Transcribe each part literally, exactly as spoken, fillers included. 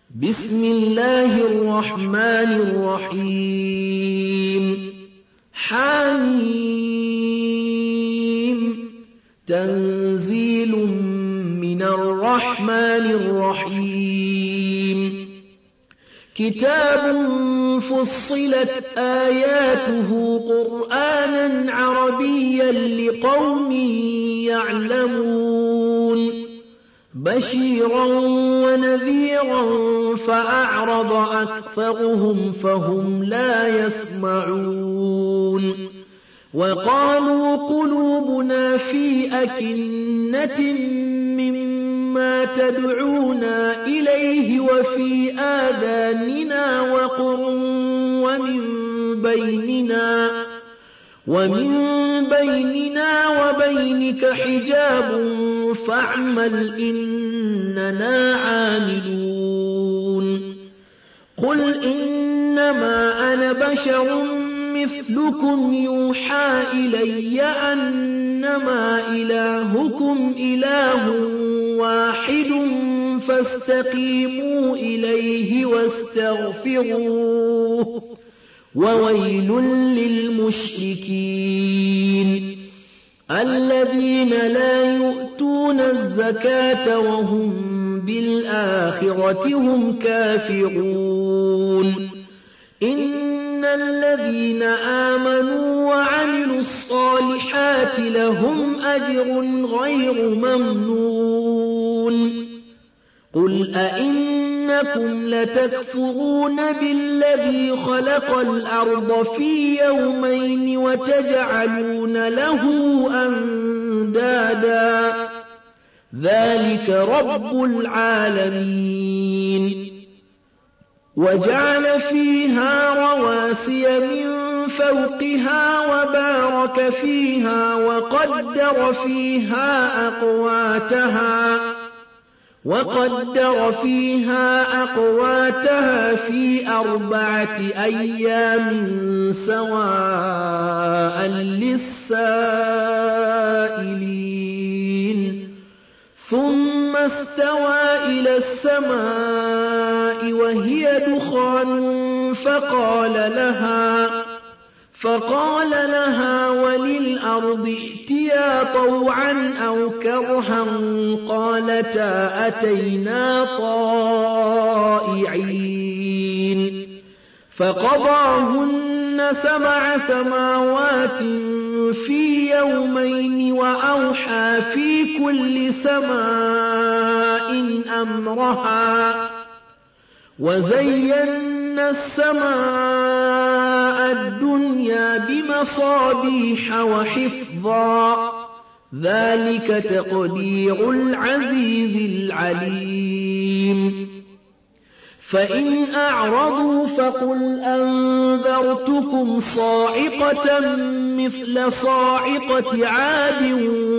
بسم الله الرحمن الرحيم حميم تنزيل من الرحمن الرحيم كتاب فصلت آياته قرآنا عربيا لقوم يعلمون بشيرا ونذيرا فأعرض أكثرهم فهم لا يسمعون وقالوا قلوبنا في أكنة مما تدعونا إليه وفي آذاننا وقر ومن بيننا ومن بيننا وبينك حجاب فاعمل إننا عاملون قل إنما أنا بشر مثلكم يوحى إلي أنما إلهكم إله واحد فاستقيموا إليه واستغفروه وويل للمشركين الذين لا يؤتون الزكاة وهم بالآخرة هم كافرون إن الذين آمنوا وعملوا الصالحات لهم أجر غير ممنون قل أئنكم لتكفرون بالذي خلق الأرض في يومين وتجعلون له أندادا ذلك رب العالمين وجعل فيها رواسي من فوقها وبارك فيها وقدر فيها أقواتها وقدر فيها أقواتها في أربعة أيام سواء للسائلين ثم استوى إلى السماء وهي دخان فقال لها فقال لها وللأرض ائتيا طوعا أو كرها قالتا أتينا طائعين فقضاهن سبع سماوات في يومين وأوحى في كل سماء أمرها وزينا السماء الدنيا بمصابيح وحفظا ذلك تقدير العزيز العليم فإن أعرضوا فقل أنذرتكم صاعقة مثل صاعقة عاد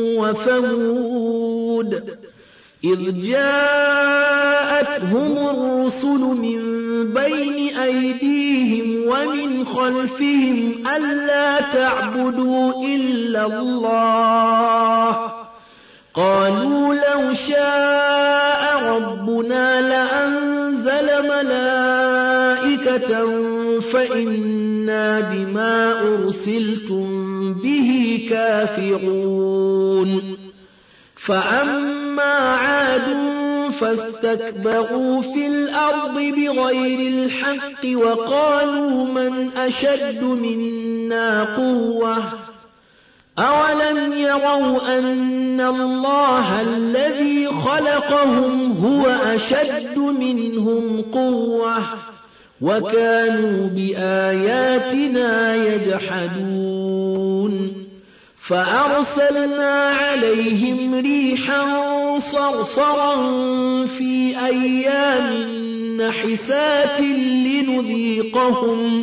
وثمود إذ جاءتهم الرسل من بين أيديهم ومن خلفهم ألا تعبدوا إلا الله قالوا لو شاء ربنا لأنزل ملائكة فإنا بما أرسلتم به كافرون فأما عاد فاستكبروا في الأرض بغير الحق وقالوا من أشد منا قوة أولم يروا أن الله الذي خلقهم هو أشد منهم قوة وكانوا بآياتنا يجحدون فأرسلنا عليهم ريحا صرصرا في أيام نحسات لنذيقهم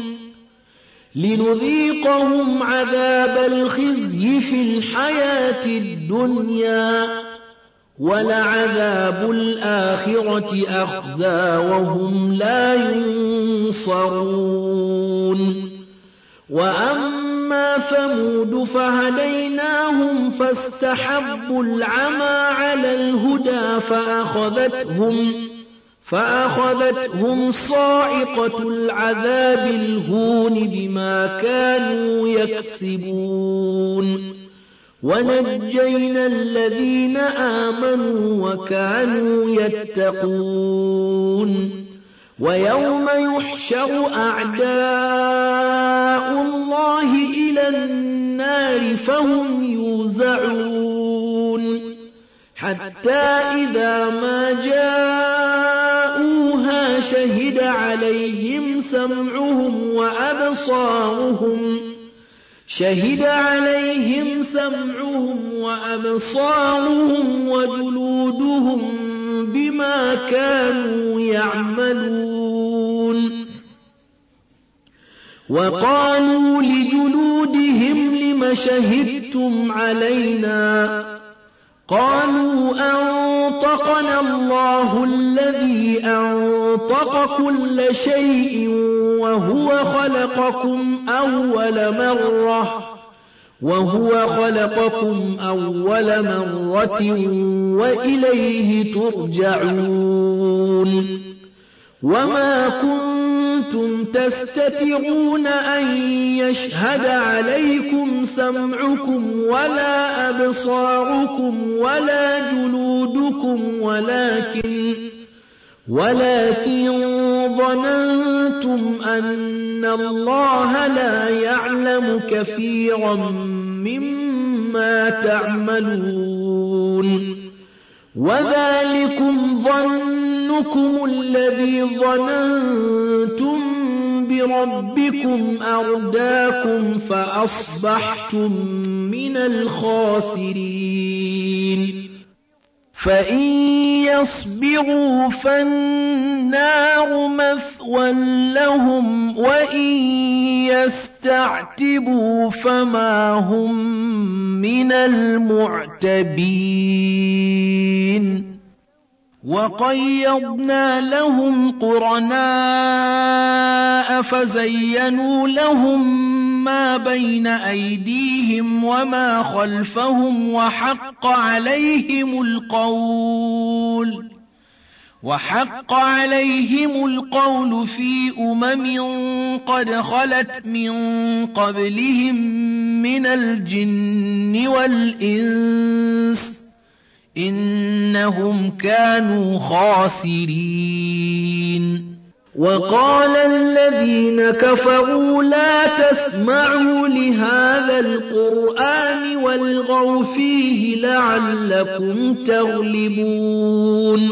لنذيقهم عذاب الخزي في الحياة الدنيا ولعذاب الآخرة أخزى وهم لا ينصرون وأما ثمود فهديناهم فاستحبوا العمى على الهدى فأخذتهم فأخذتهم صاعقة العذاب الهون بما كانوا يكسبون ونجينا الذين آمنوا وكانوا يتقون ويوم يحشر أعداء الله إلى النار فهم يوزعون حتى إذا ما جاءوها شهد عليهم سمعهم وأبصارهم شهد عليهم سمعهم وأبصارهم وجلودهم بما كانوا يعملون وقالوا لجلودهم لم شهدتم علينا قالوا أنطقنا الله الذي أنطق كل شيء وهو خلقكم أول مرة وهو خلقكم أول مرة وإليه ترجعون وما كنتم تستترون أن يشهد عليكم سمعكم ولا أبصاركم ولا جلودكم ولكن ولكن ظننتم أن الله لا يعلم كثيرا مما تعملون وذلكم ظنكم الذي ظننتم بربكم أرداكم فأصبحتم من الخاسرين فإن يصبروا فالنار مثوى لهم وإن يستعتبوا فما هم من المعتبين وقيضنا لهم قرناء فزينوا لهم ما بين أيديهم وما خلفهم وحق عليهم القول وحق عليهم القول في أمم قد خلت من قبلهم من الجن والإنس إنهم كانوا خاسرين وقال الذين كفروا لا تسمعوا لهذا القرآن والغوا فيه لعلكم تغلبون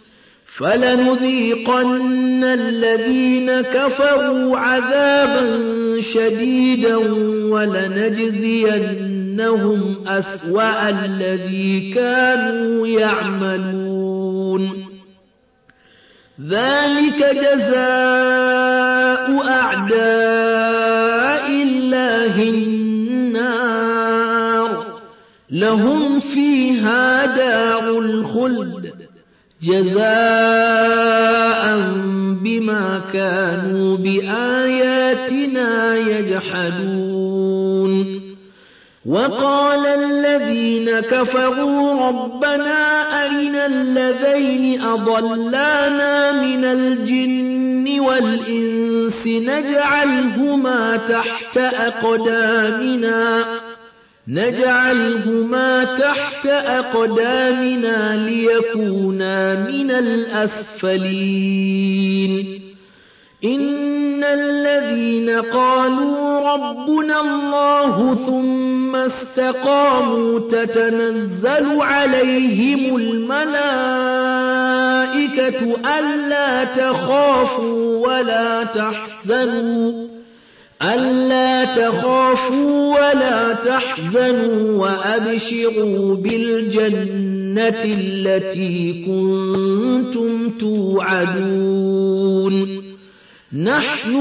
فلنذيقن الذين كفروا عذابا شديدا ولنجزينهم أسوأ الذي كانوا يعملون ذلك جزاء أعداء الله النار لهم فيها دار الخلد جزاء بما كانوا بآياتنا يجحدون وقال الذين كفروا ربنا أرنا الذين أضلانا من الجن والإنس نجعلهما تحت أقدامنا نجعلهما تحت أقدامنا ليكونا من الأسفلين إن الذين قالوا ربنا الله ثم استقاموا تتنزل عليهم الملائكة ألا تخافوا ولا تحزنوا ألا تخافوا ولا تحزنوا وأبشروا بالجنة التي كنتم توعدون نحن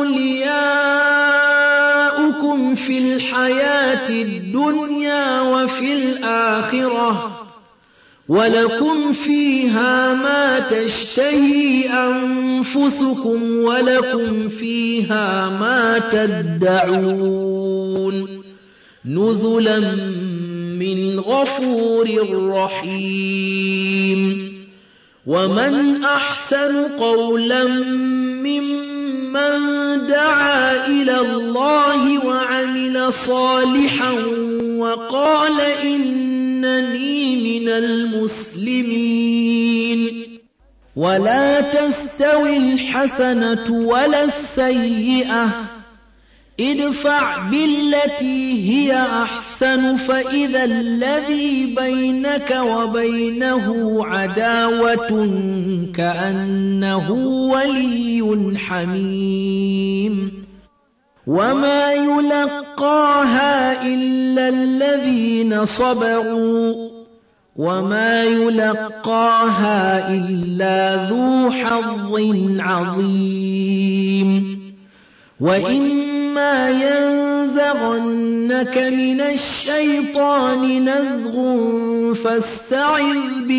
أولياؤكم في الحياة الدنيا وفي الآخرة ولكم فيها ما تشتهي أنفسكم ولكم فيها ما تدعون نزلا من غفور رحيم ومن أحسن قولا ممن دعا إلى الله وعمل صالحا وقال إنني من المسلمين. ولا تستوي الحسنة ولا السيئة، ادفع بالتي هي أحسن فإذا الذي بينك وبينه عداوة كأنه ولي حميم. وما يلقاها إلا الذين صبروا وما يلقاها إلا ذو حظ عظيم. وإما ينزغنك من الشيطان نزغ فاستعذ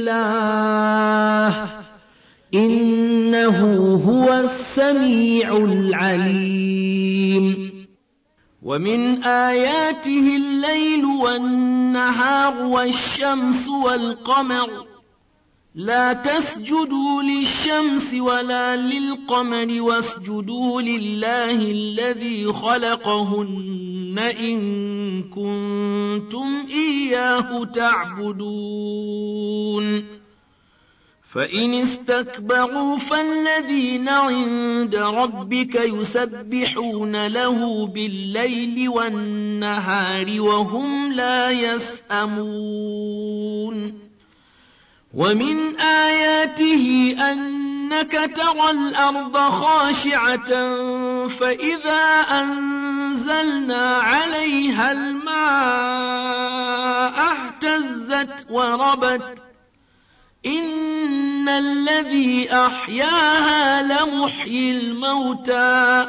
بالله إنه هو السميع العليم. ومن آياته الليل والنهار والشمس والقمر، لا تسجدوا للشمس ولا للقمر واسجدوا لله الذي خلقهن إن كنتم إياه تعبدون. فإن استكبروا فالذين عند ربك يسبحون له بالليل والنهار وهم لا يسأمون. ومن آياته أنك ترى الأرض خاشعة فإذا أنزلنا عليها الماء اهتزت وربت إن الذي أحياها لمحيي الموتى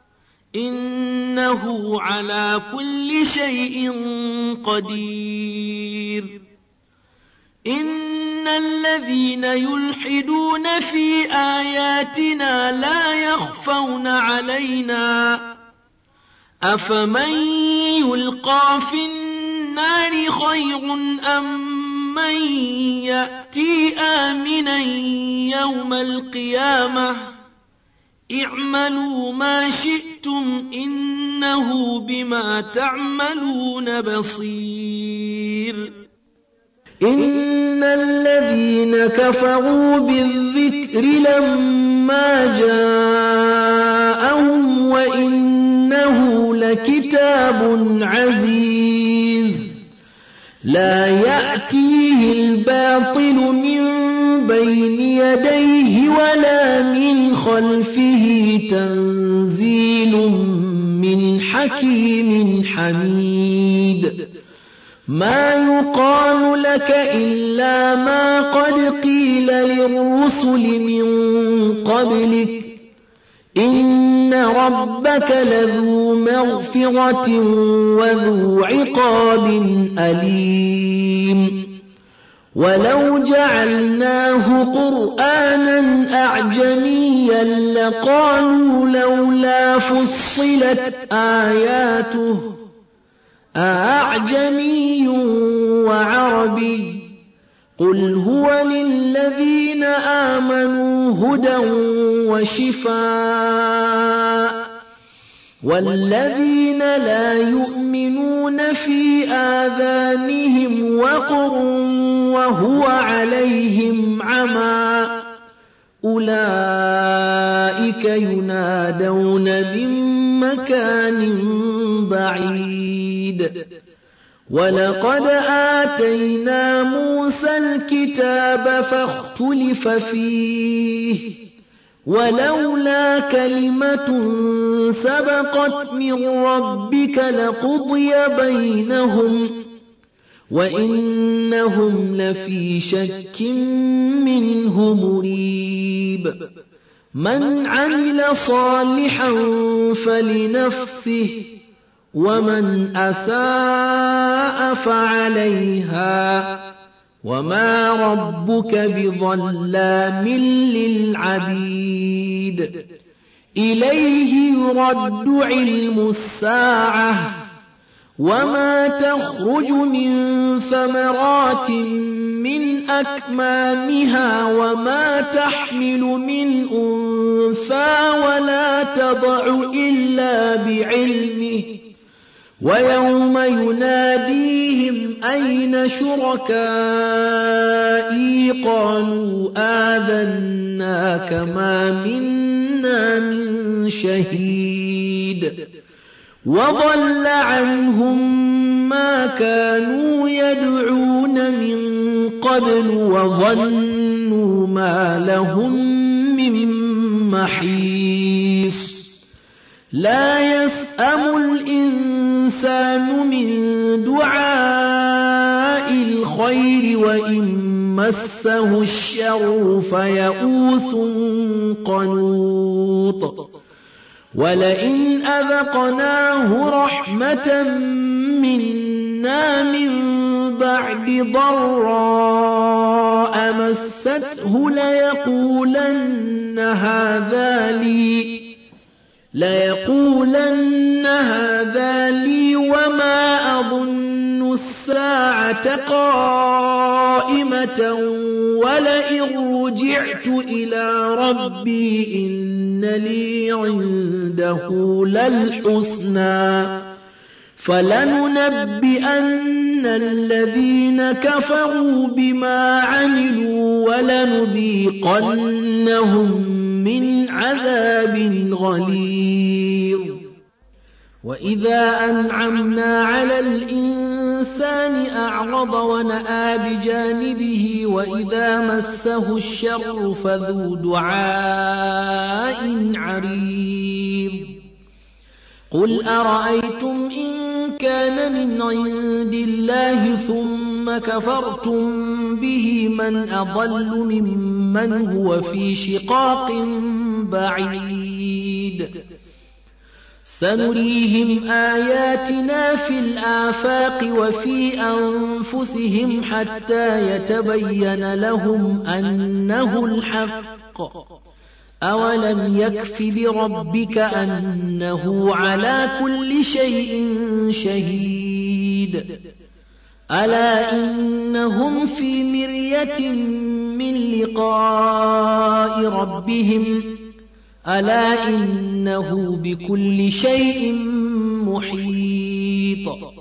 إنه على كل شيء قدير. إن الذين يلحدون في آياتنا لا يخفون علينا أفمن يلقى في النار خير أم من يأتي آمنا يوم القيامة اعملوا ما شئتم إنه بما تعملون بصير. إن الذين كفروا بالذكر لما جاءهم وإنه لكتاب عزيز لا يأتيه الباطل من بين يديه ولا من خلفه تنزيل من حكيم حميد. ما يقال لك إلا ما قد قيل للرسل من قبلك إن ربك لذو مغفرة وذو عقاب أليم. ولو جعلناه قرآنا أعجميا لقالوا لولا فصلت آياته أعجمي وعربي قل هو للذين آمنوا هدى وشفاء والذين لا يؤمنون في آذانهم وقر وهو عليهم عمى أولئك ينادون من مكان بعيد. ولقد آتينا موسى الكتاب فاختلف فيه ولولا كلمة سبقت من ربك لقضي بينهم وإنهم لفي شك منه مريب. من عمل صالحا فلنفسه ومن أساء فعليها وما ربك بظلام للعبيد. إليه يرد علم الساعة وما تخرج من ثمرات من أكمامها وما تحمل من أنثى ولا تضع إلا بعلمه ويوم يناديهم أين شركائي قالوا آذناك ما منا من شهيد وضل عنهم ما كانوا يدعون من قبل وظنوا ما لهم من محيص لا يسأم الإنسان من دعاء الخير وإن مسه الشر فيئوس قنوط ولئن أذقناه رحمة منا من بعد ضراء مسته ليقولن هذا لي ليقولن هذا لي وما أظن الساعة قائمة ولئن رجعت إلى ربي إن لي عنده للحسنى فلننبئن الذين كفروا بما عملوا ولنذيقنهم من عذاب غليظ وإذا أنعمنا على الإنسان أعرض ونأى بجانبه وإذا مسه الشر فذو دعاء عريض قل أرأيتم إن كان من عند الله ثم كفرتم به من أضل ممن هو في شقاق بعيد سنريهم آياتنا في الآفاق وفي أنفسهم حتى يتبين لهم أنه الحق أولم يكف بربك أنه على كل شيء شهيد ألا إنهم في مرية من لقاء ربهم ألا إنه بكل شيء محيط